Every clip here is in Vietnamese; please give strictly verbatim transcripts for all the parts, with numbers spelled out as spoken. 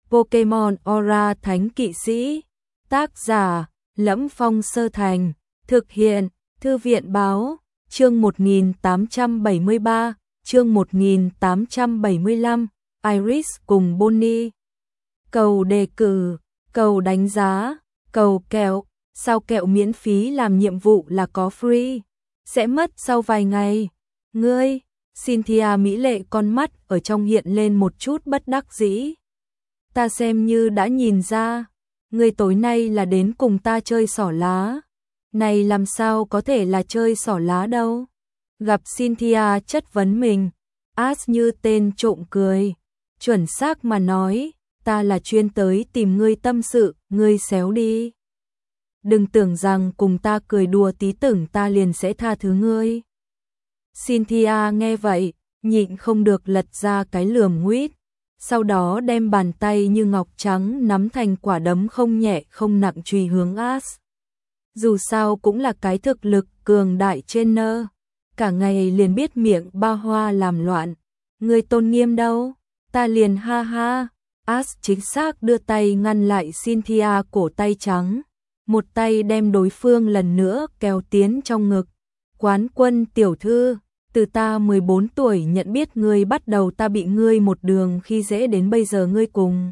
Pokemon Aura Thánh Kỵ Sĩ. Tác giả: Lẫm Phong Sơ Thành. Thực hiện: Thư viện báo. Chương một nghìn tám trăm bảy mươi ba, chương một nghìn tám trăm bảy mươi lăm, Iris cùng Bonnie. Cầu đề cử, cầu đánh giá, cầu kẹo, sao kẹo miễn phí làm nhiệm vụ là có free, sẽ mất sau vài ngày. Ngươi, Cynthia mỹ lệ con mắt ở trong hiện lên một chút bất đắc dĩ. Ta xem như đã nhìn ra, ngươi tối nay là đến cùng ta chơi xỏ lá. Này làm sao có thể là chơi xỏ lá đâu. Gặp Cynthia chất vấn mình, Ash như tên trộm cười. Chuẩn xác mà nói, ta là chuyên tới tìm ngươi tâm sự, ngươi xéo đi. Đừng tưởng rằng cùng ta cười đùa tí tưởng ta liền sẽ tha thứ ngươi. Cynthia nghe vậy, nhịn không được lật ra cái lườm nguýt. Sau đó đem bàn tay như ngọc trắng nắm thành quả đấm không nhẹ không nặng chùy hướng Ash. Dù sao cũng là cái thực lực cường đại trên nơ. Cả ngày liền biết miệng ba hoa làm loạn. Người tôn nghiêm đâu? Ta liền ha ha. Ash chính xác đưa tay ngăn lại Cynthia cổ tay trắng. Một tay đem đối phương lần nữa kéo tiến trong ngực. Quán Quân tiểu thư, từ ta mười bốn tuổi nhận biết ngươi bắt đầu ta bị ngươi một đường khi dễ đến bây giờ ngươi cùng.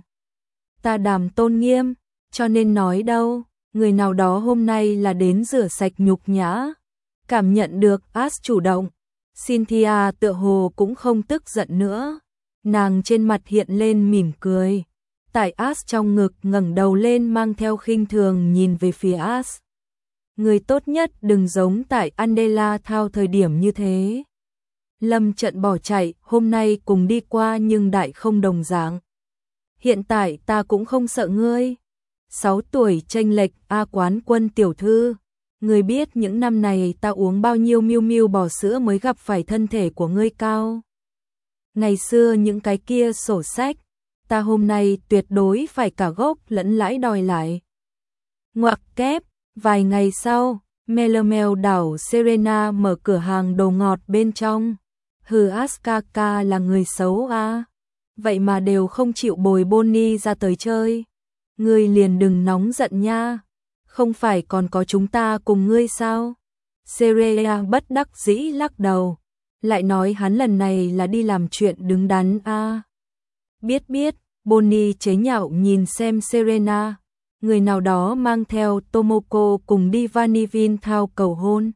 Ta đàm tôn nghiêm, cho nên nói đâu. Người nào đó hôm nay là đến rửa sạch nhục nhã. Cảm nhận được Ash chủ động, Cynthia tựa hồ cũng không tức giận nữa. Nàng trên mặt hiện lên mỉm cười. Tại Ash trong ngực ngẩng đầu lên mang theo khinh thường nhìn về phía Ash. Người tốt nhất đừng giống tại Andela Thao thời điểm như thế. Lâm trận bỏ chạy, hôm nay cùng đi qua nhưng đại không đồng dạng. Hiện tại ta cũng không sợ ngươi. Sáu tuổi chênh lệch A Quán Quân tiểu thư, ngươi biết những năm này ta uống bao nhiêu miu miu bò sữa mới gặp phải thân thể của ngươi cao. Ngày xưa những cái kia sổ sách, ta hôm nay tuyệt đối phải cả gốc lẫn lãi đòi lại. Ngoặc kép, vài ngày sau, Melamel đảo Serena mở cửa hàng đồ ngọt bên trong. Hừ, Askaka là người xấu à? Vậy mà đều không chịu bồi Bonnie ra tới chơi. Ngươi liền đừng nóng giận nha, không phải còn có chúng ta cùng ngươi sao? Serena bất đắc dĩ lắc đầu, lại nói hắn lần này là đi làm chuyện đứng đắn a. À. Biết biết, Bonnie chế nhạo nhìn xem Serena, người nào đó mang theo Tomoko cùng đi Vanillin Thao cầu hôn.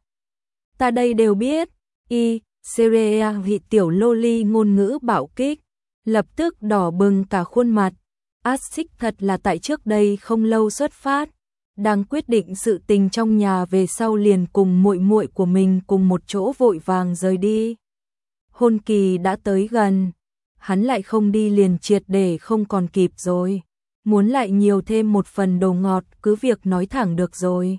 Ta đây đều biết, y, Serena vị tiểu loli ngôn ngữ bạo kích, lập tức đỏ bừng cả khuôn mặt. Ash thật là tại trước đây không lâu xuất phát, đang quyết định sự tình trong nhà về sau liền cùng muội muội của mình cùng một chỗ vội vàng rời đi. Hôn kỳ đã tới gần, hắn lại không đi liền triệt để không còn kịp rồi. Muốn lại nhiều thêm một phần đồ ngọt cứ việc nói thẳng được rồi.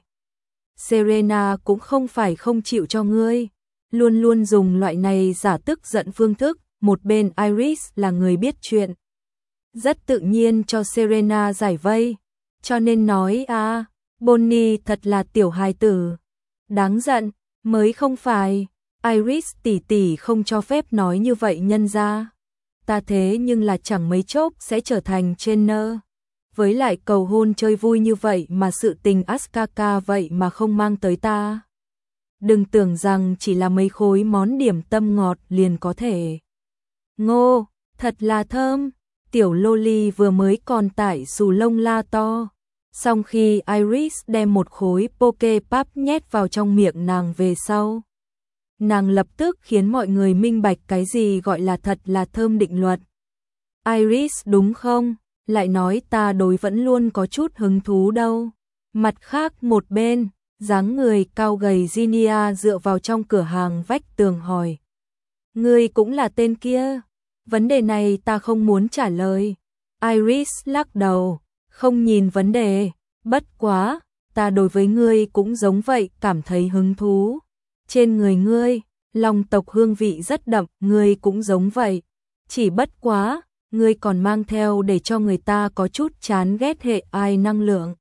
Serena cũng không phải không chịu cho ngươi, luôn luôn dùng loại này giả tức giận phương thức, một bên Iris là người biết chuyện. Rất tự nhiên cho Serena giải vây, cho nên nói à, Bonnie thật là tiểu hài tử. Đáng giận, mới không phải, Iris tỷ tỷ không cho phép nói như vậy nhân ra. Ta thế nhưng là chẳng mấy chốc sẽ trở thành trainer. Với lại cầu hôn chơi vui như vậy mà sự tình Askaka vậy mà không mang tới ta. Đừng tưởng rằng chỉ là mấy khối món điểm tâm ngọt liền có thể. Ngô, thật là thơm. Tiểu loli vừa mới còn tải xù lông la to. Xong khi Iris đem một khối Poképap nhét vào trong miệng nàng về sau, nàng lập tức khiến mọi người minh bạch cái gì gọi là thật là thơm định luật. Iris đúng không? Lại nói ta đối vẫn luôn có chút hứng thú đâu. Mặt khác một bên, dáng người cao gầy Ginia dựa vào trong cửa hàng vách tường hỏi. Ngươi cũng là tên kia? Vấn đề này ta không muốn trả lời. Iris lắc đầu, không nhìn vấn đề, bất quá, ta đối với ngươi cũng giống vậy, cảm thấy hứng thú. Trên người ngươi, long tộc hương vị rất đậm, ngươi cũng giống vậy. Chỉ bất quá, ngươi còn mang theo để cho người ta có chút chán ghét hệ ai năng lượng.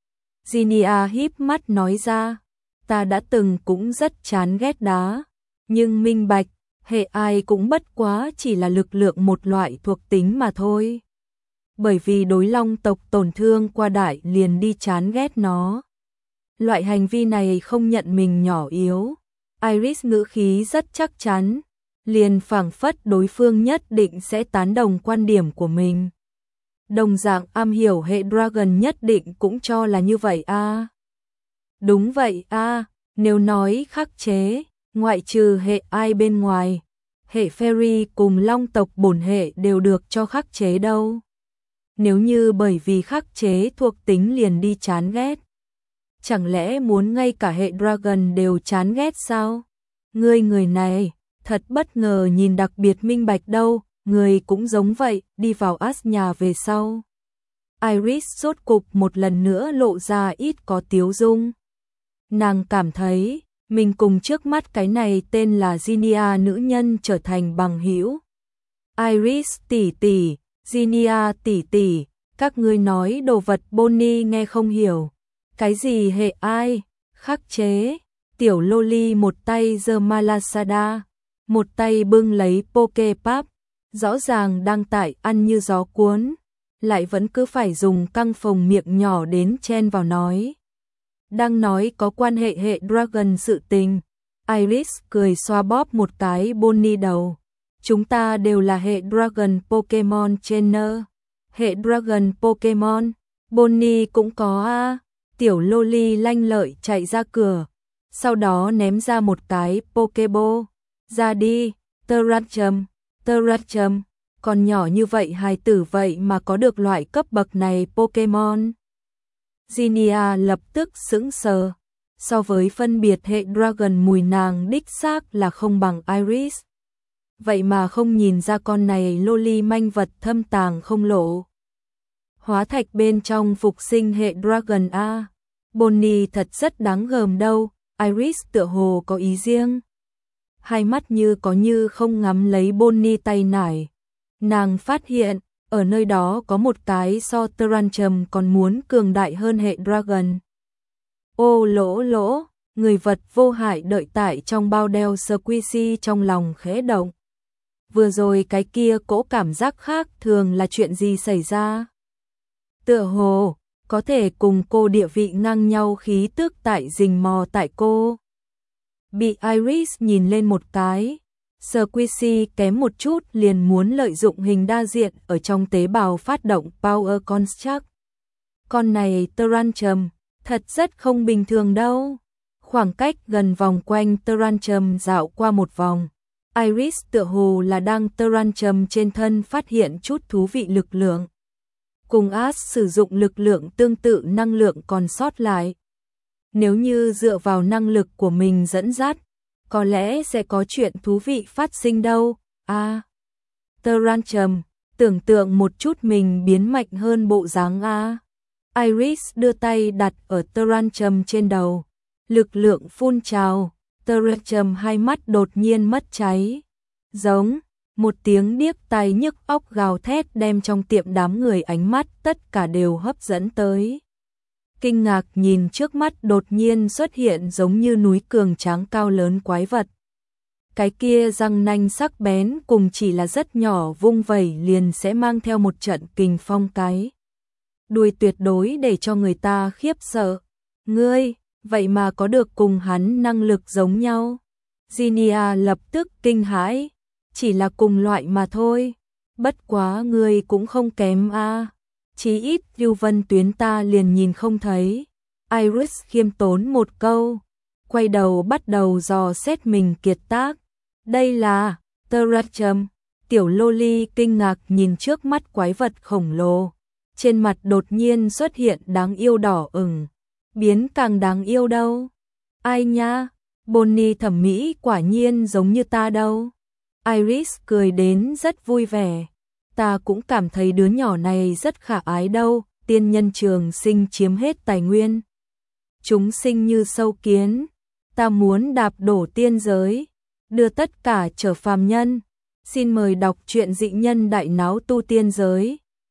Ginia híp mắt nói ra, ta đã từng cũng rất chán ghét đá, nhưng minh bạch, hệ ai cũng bất quá chỉ là lực lượng một loại thuộc tính mà thôi. bởi vì đối long tộc tổn thương qua đại liền đi chán ghét nó. Loại hành vi này không nhận mình nhỏ yếu. Iris ngữ khí rất chắc chắn, liền phảng phất đối phương nhất định sẽ tán đồng quan điểm của mình. Đồng dạng am hiểu hệ Dragon nhất định cũng cho là như vậy a. À. Đúng vậy a, à, nếu nói khắc chế, ngoại trừ hệ ai bên ngoài, hệ Fairy cùng long tộc bổn hệ đều được cho khắc chế đâu. Nếu như bởi vì khắc chế thuộc tính liền đi chán ghét, chẳng lẽ muốn ngay cả hệ Dragon đều chán ghét sao? Ngươi người này, thật bất ngờ nhìn đặc biệt minh bạch đâu, người cũng giống vậy, đi vào As nhà về sau. Iris rốt cục một lần nữa lộ ra ít có tiếu dung. Nàng cảm thấy, mình cùng trước mắt cái này tên là Zinnia nữ nhân trở thành bằng hữu. Iris tỷ tỷ, Zinnia tỷ tỷ, các ngươi nói đồ vật Bonnie nghe không hiểu. Cái gì hệ ai? Khắc chế. Tiểu Loli một tay giơ Malasada, một tay bưng lấy Poképap, rõ ràng đang tại ăn như gió cuốn, lại vẫn cứ phải dùng căng phồng miệng nhỏ đến chen vào nói. Đang nói có quan hệ hệ Dragon sự tình, Iris cười xoa bóp một cái Bonnie đầu. Chúng ta đều là hệ Dragon Pokemon Trainer. Hệ Dragon Pokemon, Bonnie cũng có a. À. Tiểu Loli lanh lợi chạy ra cửa, sau đó ném ra một cái Pokeball. Ra đi, Terrachum, Terrachum, còn nhỏ như vậy hài tử vậy mà có được loại cấp bậc này Pokemon. Zinnia lập tức sững sờ, so với phân biệt hệ Dragon mùi nàng đích xác là không bằng Iris. Vậy mà không nhìn ra con này Loli manh vật thâm tàng không lộ. Hóa thạch bên trong phục sinh hệ Dragon A. Bonnie thật rất đáng gờm đâu, Iris tựa hồ có ý riêng. Hai mắt như có như không ngắm lấy Bonnie tay nải. Nàng phát hiện, ở nơi đó có một cái so Terrachum còn muốn cường đại hơn hệ Dragon. Ô lỗ lỗ, người vật vô hại đợi tại trong bao đeo Squishy trong lòng khẽ động. Vừa rồi cái kia cỗ cảm giác khác thường là chuyện gì xảy ra? Tựa hồ, có thể cùng cô địa vị ngang nhau khí tức tại rình mò tại cô. Bị Iris nhìn lên một cái, Squishy kém một chút liền muốn lợi dụng hình đa diện ở trong tế bào phát động Power Construct. Con này Terrachum, thật rất không bình thường đâu. Khoảng cách gần vòng quanh Terrachum dạo qua một vòng, Iris tựa hồ là đang Terrachum trên thân phát hiện chút thú vị lực lượng. Cùng As sử dụng lực lượng tương tự năng lượng còn sót lại. Nếu như dựa vào năng lực của mình dẫn dắt, có lẽ sẽ có chuyện thú vị phát sinh đâu. A. À, Terrachum, tưởng tượng một chút mình biến mạnh hơn bộ dáng a. Iris đưa tay đặt ở Terrachum trên đầu, lực lượng phun trào, Terrachum hai mắt đột nhiên mất cháy. Giống, một tiếng điếc tai nhức óc gào thét đem trong tiệm đám người ánh mắt tất cả đều hấp dẫn tới. Kinh ngạc nhìn trước mắt đột nhiên xuất hiện giống như núi cường tráng cao lớn quái vật. Cái kia răng nanh sắc bén cùng chỉ là rất nhỏ vung vẩy liền sẽ mang theo một trận kình phong cái. Đuôi tuyệt đối để cho người ta khiếp sợ. Ngươi, vậy mà có được cùng hắn năng lực giống nhau. Zinnia lập tức kinh hãi, chỉ là cùng loại mà thôi. Bất quá ngươi cũng không kém a. À. Chí ít Lưu Vân Tuyến ta liền nhìn không thấy. Iris khiêm tốn một câu, quay đầu bắt đầu dò xét mình kiệt tác. Đây là Terrachum. Tiểu Loli kinh ngạc nhìn trước mắt quái vật khổng lồ. Trên mặt đột nhiên xuất hiện đáng yêu đỏ ửng. Biến càng đáng yêu đâu. Ai nha, Bonnie thẩm mỹ quả nhiên giống như ta đâu. Iris cười đến rất vui vẻ. Ta cũng cảm thấy đứa nhỏ này rất khả ái đâu, tiên nhân trường sinh chiếm hết tài nguyên. Chúng sinh như sâu kiến, ta muốn đạp đổ tiên giới, đưa tất cả trở phàm nhân. Xin mời đọc truyện Dị Nhân Đại Náo Tu Tiên Giới.